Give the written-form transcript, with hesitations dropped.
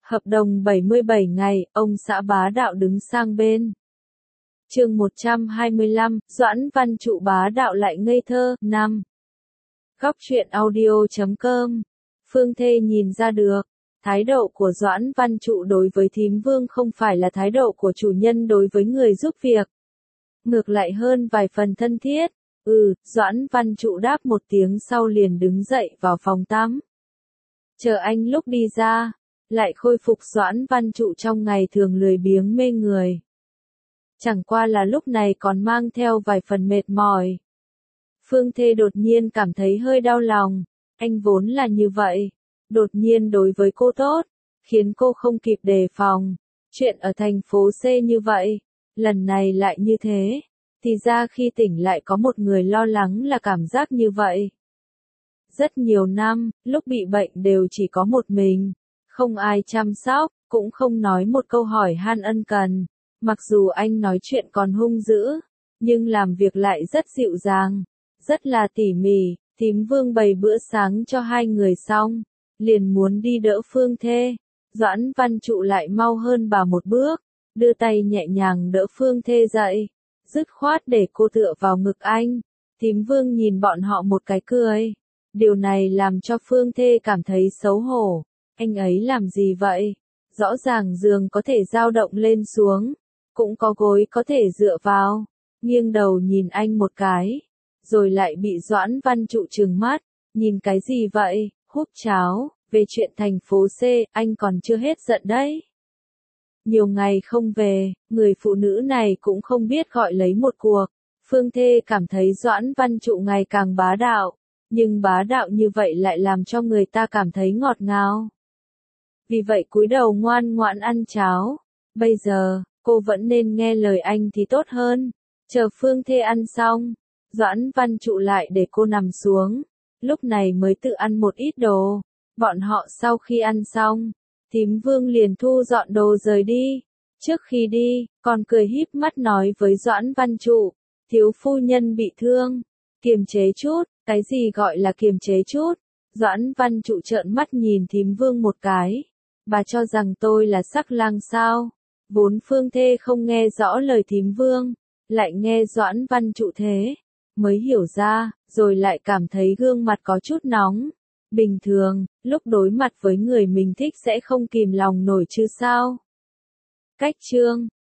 Hợp đồng 77 ngày, ông xã bá đạo đứng sang bên. Chương 125, Doãn Văn Trụ bá đạo lại ngây thơ, 5. Góc truyện audio.com. Phương Thê nhìn ra được, thái độ của Doãn Văn Trụ đối với thím Vương không phải là thái độ của chủ nhân đối với người giúp việc. Ngược lại hơn vài phần thân thiết. Doãn Văn Trụ đáp một tiếng sau liền đứng dậy vào phòng tắm. Chờ anh lúc đi ra, lại khôi phục Doãn Văn Trụ trong ngày thường lười biếng mê người. Chẳng qua là lúc này còn mang theo vài phần mệt mỏi. Phương Thê đột nhiên cảm thấy hơi đau lòng, anh vốn là như vậy, đột nhiên đối với cô tốt, khiến cô không kịp đề phòng. Chuyện ở thành phố C như vậy, lần này lại như thế, thì ra khi tỉnh lại có một người lo lắng là cảm giác như vậy. Rất nhiều năm, lúc bị bệnh đều chỉ có một mình, không ai chăm sóc, cũng không nói một câu hỏi han ân cần. Mặc dù anh nói chuyện còn hung dữ, nhưng làm việc lại rất dịu dàng, rất là tỉ mỉ. Thím Vương bày bữa sáng cho hai người xong, liền muốn đi đỡ Phương Thê. Doãn Văn Trụ lại mau hơn bà một bước, đưa tay nhẹ nhàng đỡ Phương Thê dậy, dứt khoát để cô tựa vào ngực anh. Thím Vương nhìn bọn họ một cái cười. Điều này làm cho Phương Thê cảm thấy xấu hổ. Anh ấy làm gì vậy? Rõ ràng giường có thể dao động lên xuống, cũng có gối có thể dựa vào. Nghiêng đầu nhìn anh một cái, rồi lại bị Doãn Văn Trụ trừng mắt. Nhìn cái gì vậy? Húp cháo. Về chuyện thành phố C, anh còn chưa hết giận đấy. Nhiều ngày không về, người phụ nữ này cũng không biết gọi lấy một cuộc. Phương Thê cảm thấy Doãn Văn Trụ ngày càng bá đạo, nhưng bá đạo như vậy lại làm cho người ta cảm thấy ngọt ngào. Vì vậy cúi đầu ngoan ngoãn ăn cháo. Bây giờ, cô vẫn nên nghe lời anh thì tốt hơn. Chờ Phương Thê ăn xong, Doãn Văn Trụ lại để cô nằm xuống, lúc này mới tự ăn một ít đồ. Bọn họ sau khi ăn xong, thím Vương liền thu dọn đồ rời đi. Trước khi đi, còn cười híp mắt nói với Doãn Văn Trụ, thiếu phu nhân bị thương, kiềm chế chút. Cái gì gọi là kiềm chế chút? Doãn Văn Trụ trợn mắt nhìn thím Vương một cái. Bà cho rằng tôi là sắc lang sao? Vốn Phương Thê không nghe rõ lời thím Vương, lại nghe Doãn Văn Trụ thế, mới hiểu ra, rồi lại cảm thấy gương mặt có chút nóng. Bình thường, lúc đối mặt với người mình thích sẽ không kìm lòng nổi chứ sao? Cách chương